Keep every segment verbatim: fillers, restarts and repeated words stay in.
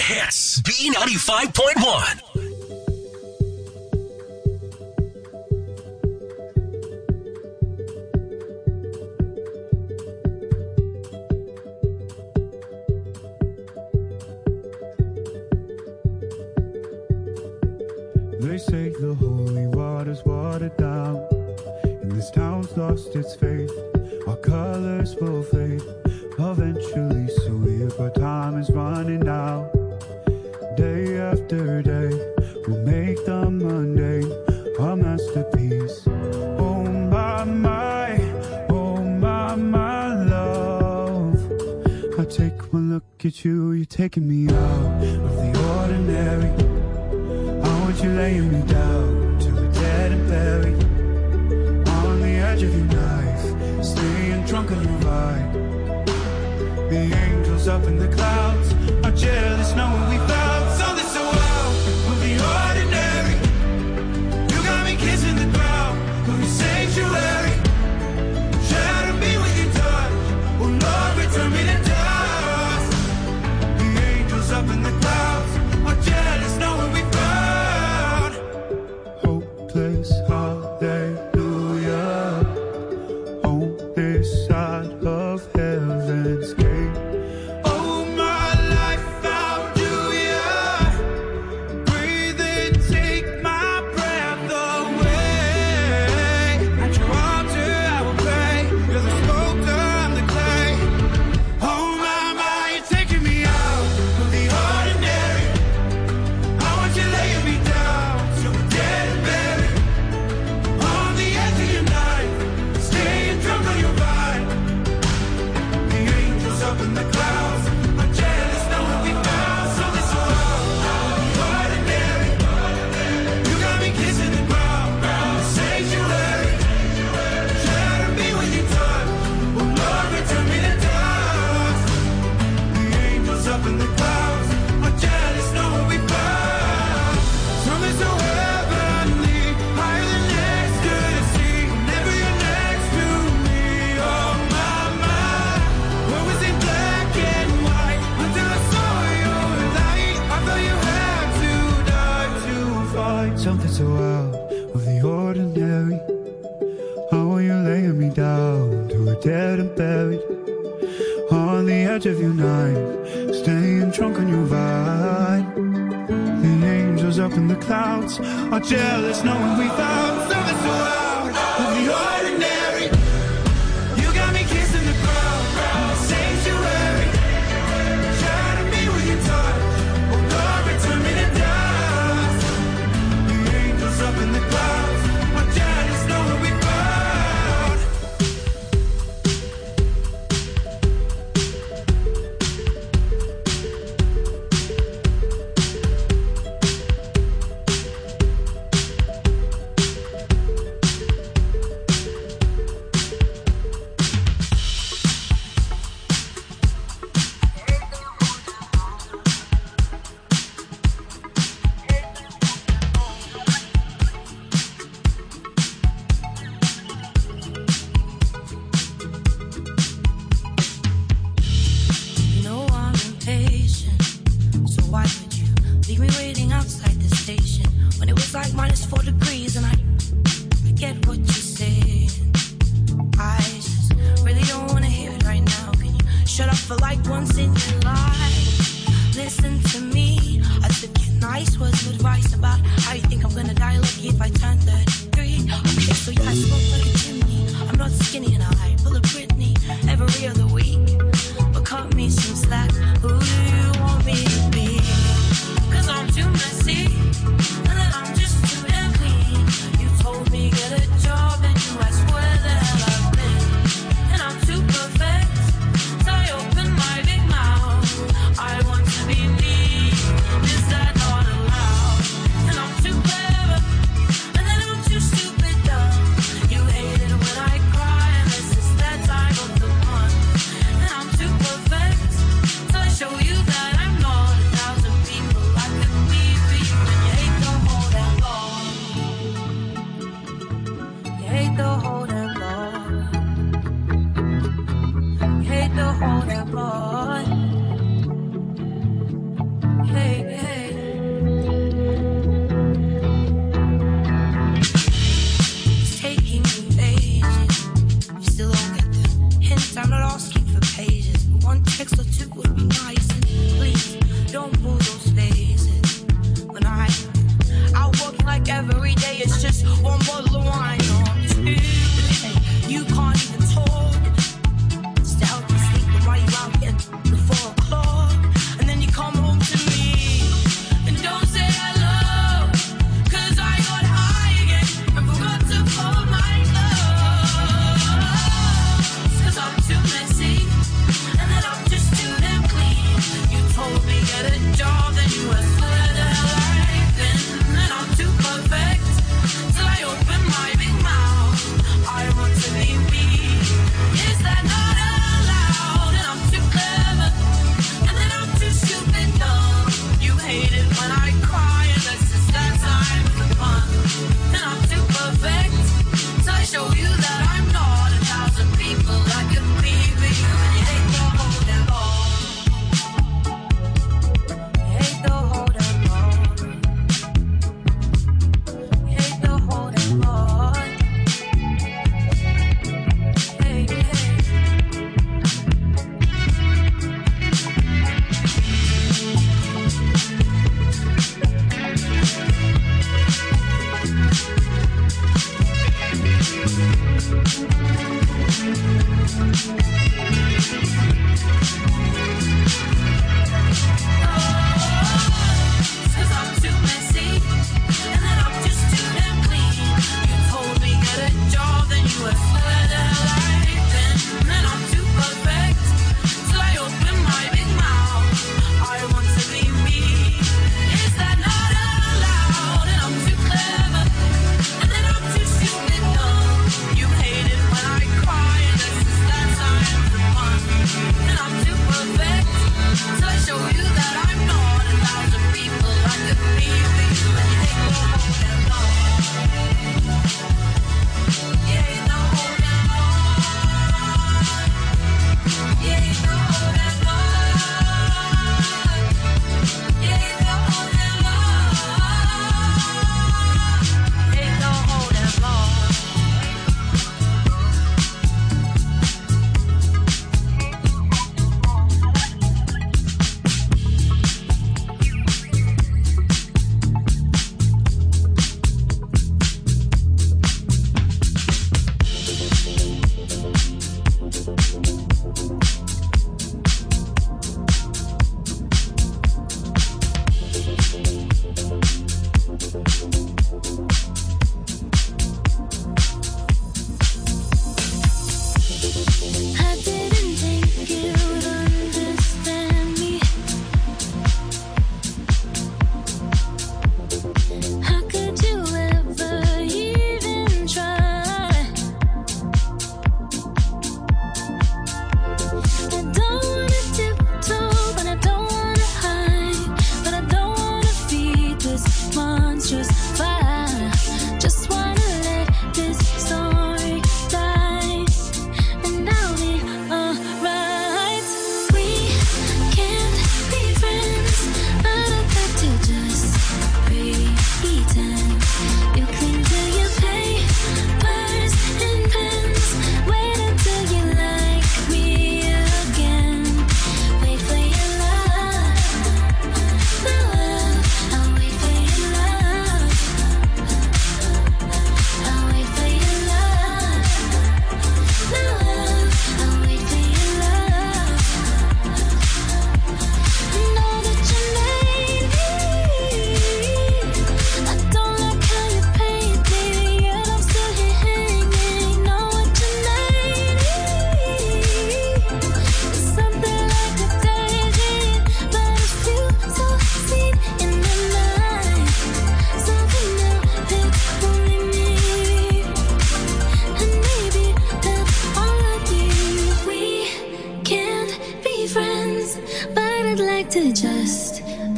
hits. B ninety-five point one. They say the holy water's watered down, and this town's lost its faith. Our colors will fade eventually, so weird, but time is running out. Day after day, we'll make the mundane a masterpiece. Oh my, my, oh my, my love. I take one look at you, you're taking me out of the ordinary. I want you laying me down till we're dead and buried, on the edge of your knife, staying drunk on your ride. The angels up in the clouds are jealous knowing we found something so out of the ordinary. You got me kissing the ground of your sanctuary. Shadow me with your touch, oh Lord, return me to dust. The angels up in the clouds are jealous knowing we found hopeless hallelujah on this side of heaven's gate. Oh, my life found you, yeah. Breathe and take my breath away. At your altar I will pray. You're the sculptor, I'm the clay. Oh, my, my, you're taking me out of the ordinary. I want you laying me down till we're dead and buried, on the edge of your knife, staying drunk on your vine. The angels up in the clouds are jealous knowing we found something so out of the ordinary. You got me kissing the ground, the sanctuary. Shatter me with your touch, oh Lord, return me to dust. The angels up in the clouds are jealous knowing we found something so heavenly, higher than ecstasy. Whenever you're next to me, oh my, my. What was in black and white until I saw your light? I thought you had to die to fight something so out of the ordinary. I want you laying me down till we're dead and buried, on the edge of your knife, staying drunk on your vine. The angels up in the clouds are jealous knowing we found something so out of the ordinary. You got me kissing the ground, the sanctuary. Shatter me with your touch, oh Lord, return me to dust. The angels up in the clouds are jealous knowing we found.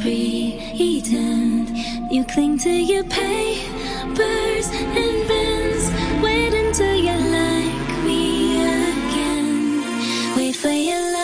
pretend. You cling to your papers and bends. Wait until you like me again. Wait for your love.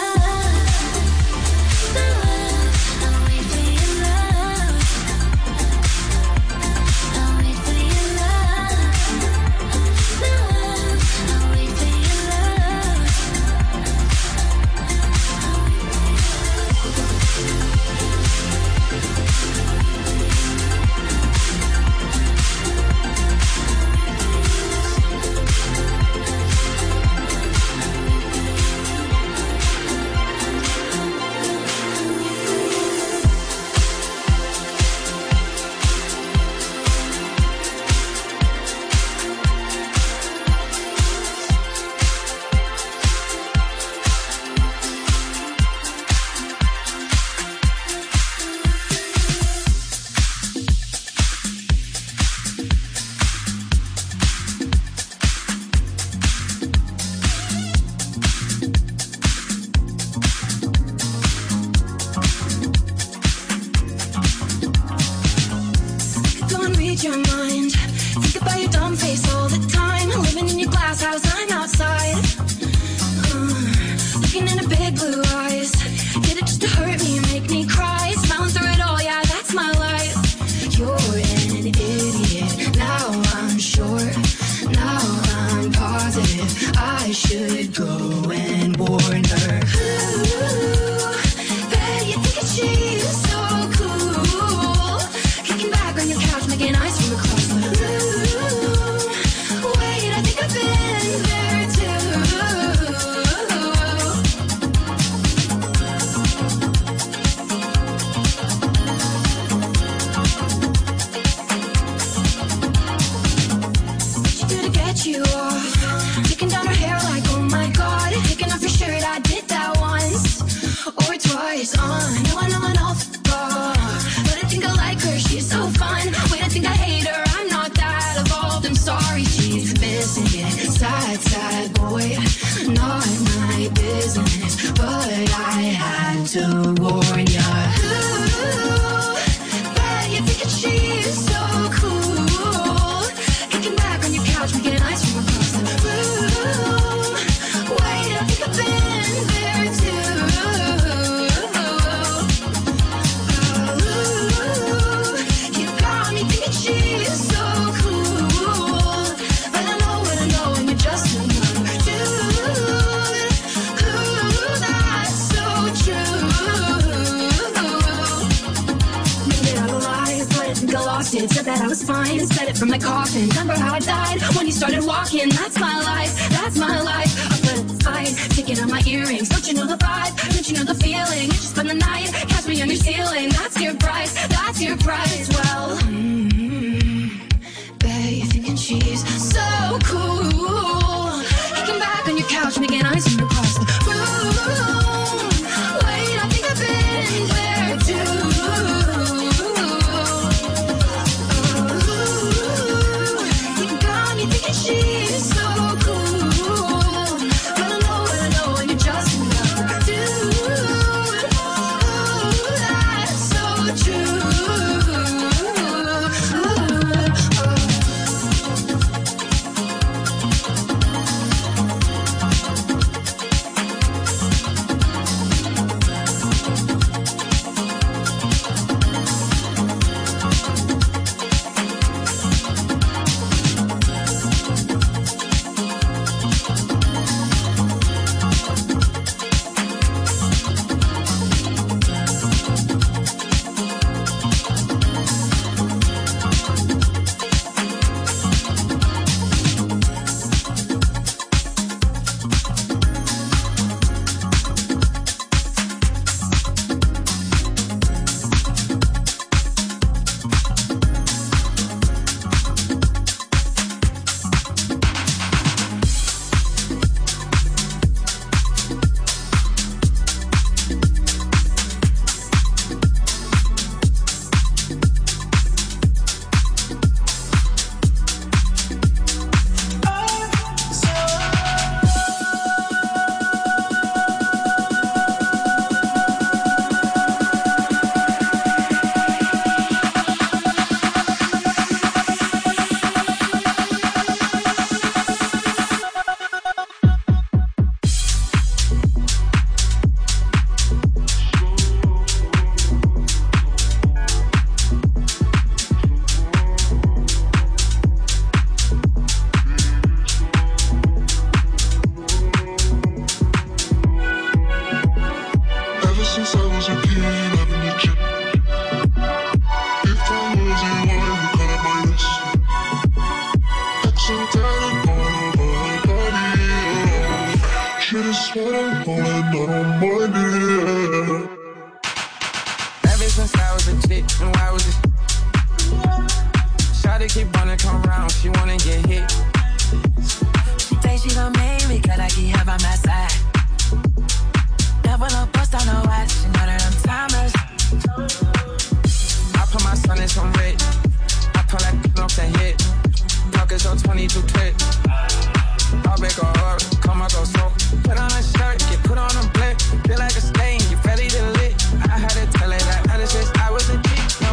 True. don't mind it. Ever since I was a chick, and why was it? Shawty keep wanna come round, she wanna get hit. She say she gon' make me, cause I keep her by my side. Never no bust on no watch, she know that I'm timeless. I put my son in some red. I pull that off the hit. Pockets on twenty-two clip. I'll make a heart, come out go so. Put on a shirt, get put on a blick. Feel like a stain, you ready to lit. I had to tell her that other since I was a G, no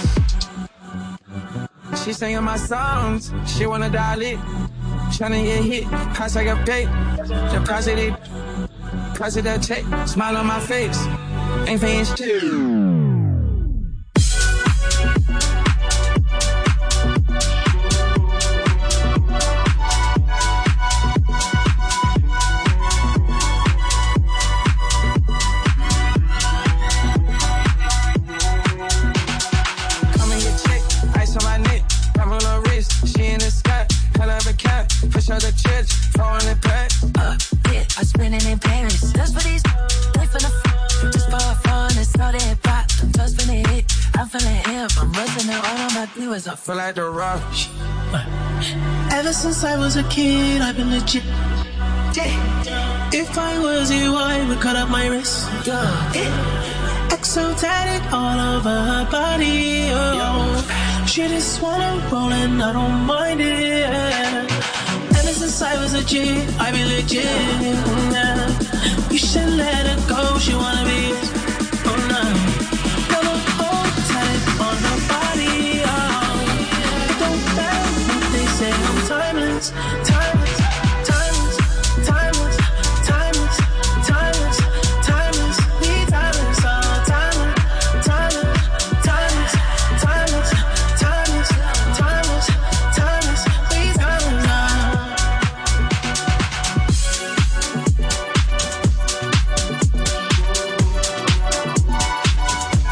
else. She singing my songs, she wanna dial it. Tryna get hit, pass like a bait. The positive, positive check, smile on my face. Ain't paying shit. I feel like the rock. Ever since I was a kid, I've been legit. If I was you, I would cut up my wrist. Exo tatted all over her body. Oh. She just wanna roll and I don't mind it. Ever since I was a kid, I've been legit. You should let her go, she wanna be. Oh no. Never hold tight on her body. Say I'm timeless, timeless, timeless, timeless, timeless, timeless, timeless, we timeless, oh, timeless, timeless, timeless, timeless, timeless, timeless, timeless, we timeless, oh.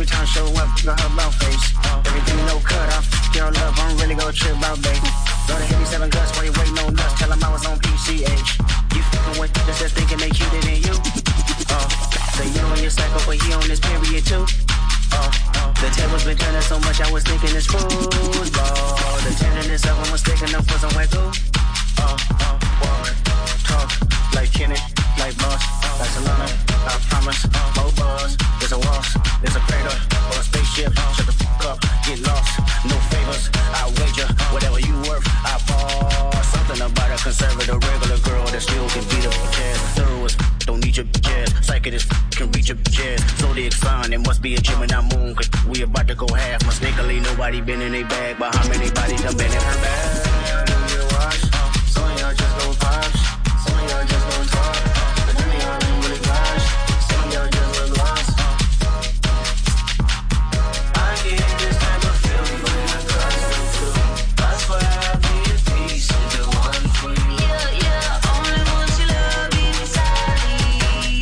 every time I show up, got her about face. Everything no cut off, girl love, I'm really gonna trip out, babe. Go to hit me seven guts while you waiting on nuts. Tell them I was on P C H. You fucking with just just thinking they cuter than you. Oh, say you on your cycle, but he on this period too. Oh, oh, the table's been turning so much, I was thinking it's football. The tenderness of them was sticking up for some white glue. Oh, oh, Warren, talk like Kenny, like Boss, like Solana. I promise, more buzz. There's a waltz, there's a crater, or a spaceship. Shut the fuck up, get lost. No favors, I wager. Whatever you worth, I fall. Something about a conservative, regular girl that still can beat up a jazz. Thorough as don't need your jazz. Psychic as can reach your jazz. Zodiac sign, it must be a Gemini moon. Cause we about to go half. Mistakenly, nobody been in a bag. But how many bodies done been in her bag? Some of y'all just go pops. Some of y'all just don't talk. But then y'all ain't really flash. Some of y'all just look lost. I get this type of feeling when I got some too. That's why I be at peace with the one for you. Yeah, yeah, only one you love inside me.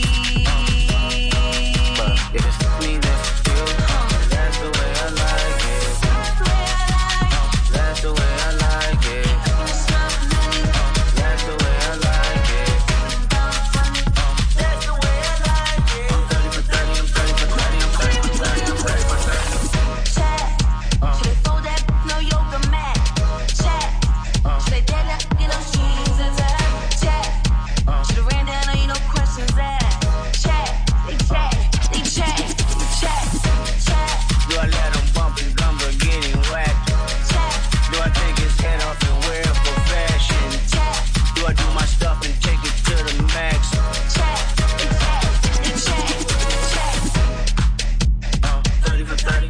But if it's me, that's you. That's the way I like it. That's the way I like it. That's the way I like it. That's the way I like it. I'm thirty for thirty, I'm thirty for thirty, I'm thirty for thirty, I'm thirty for thirty. Chat. Should they fold that no yoga mat? Chat. Should they dead that get those jeans intact? Chat. Should have ran down on you, no questions asked. Chat. They chat. They chat. Chat. Chat. Do I let him bump his gum but getting whacked? Chat. Do I take his head off and wear it for fashion? Chat. Do I do my stuff and take it to the max? Chat. They chat. They chat. Chat. Uh, thirty for thirty.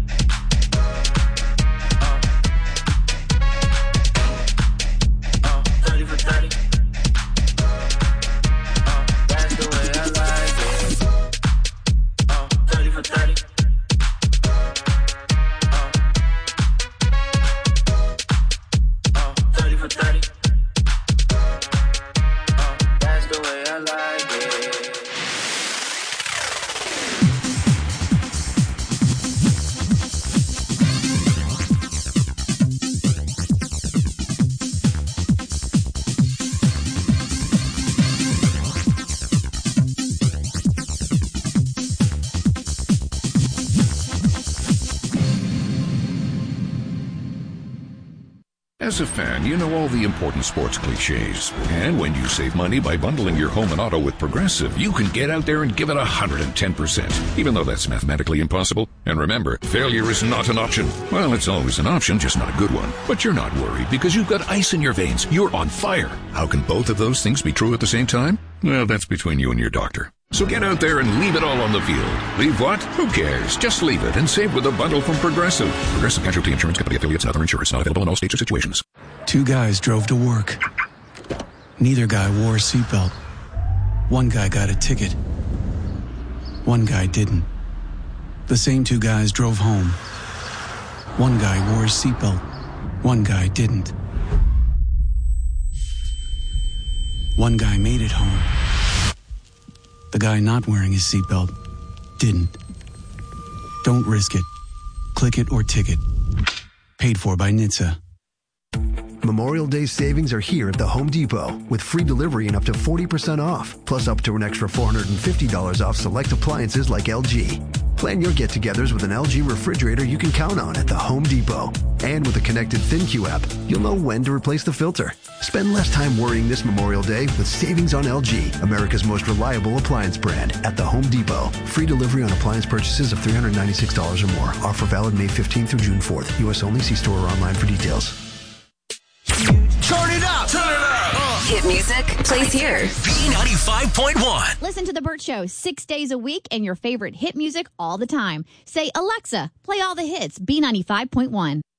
Uh, uh, thirty for thirty. Uh, that's the way I like it. Uh, thirty for thirty. Uh, uh, thirty for thirty. Uh, that's the way I like it. As a fan, you know all the important sports cliches. And when you save money by bundling your home and auto with Progressive, you can get out there and give it one hundred ten percent, even though that's mathematically impossible. And remember, failure is not an option. Well, it's always an option, just not a good one. But you're not worried because you've got ice in your veins. You're on fire. How can both of those things be true at the same time? Well, that's between you and your doctor. So get out there and leave it all on the field. Leave what? Who cares? Just leave it and save with a bundle from Progressive. Progressive Casualty Insurance Company affiliates and other insurers. Not available in all states or situations. Two guys drove to work. Neither guy wore a seatbelt. One guy got a ticket. One guy didn't. The same two guys drove home. One guy wore a seatbelt. One guy didn't. One guy made it home. The guy not wearing his seatbelt didn't. Don't risk it. Click it or ticket. Paid for by N H T S A. Memorial Day savings are here at the Home Depot with free delivery and up to forty percent off, plus up to an extra four hundred fifty dollars off select appliances like L G. Plan your get-togethers with an L G refrigerator you can count on at the Home Depot. And with a connected ThinQ app, you'll know when to replace the filter. Spend less time worrying this Memorial Day with savings on L G, America's most reliable appliance brand, at the Home Depot. Free delivery on appliance purchases of three hundred ninety-six dollars or more. Offer valid May fifteenth through June fourth. U S only. See store or online for details. Turn it up! Turn it up! Hit music plays here. B ninety-five point one. Listen to The Burt Show six days a week and your favorite hit music all the time. Say, Alexa, play all the hits. B ninety-five point one.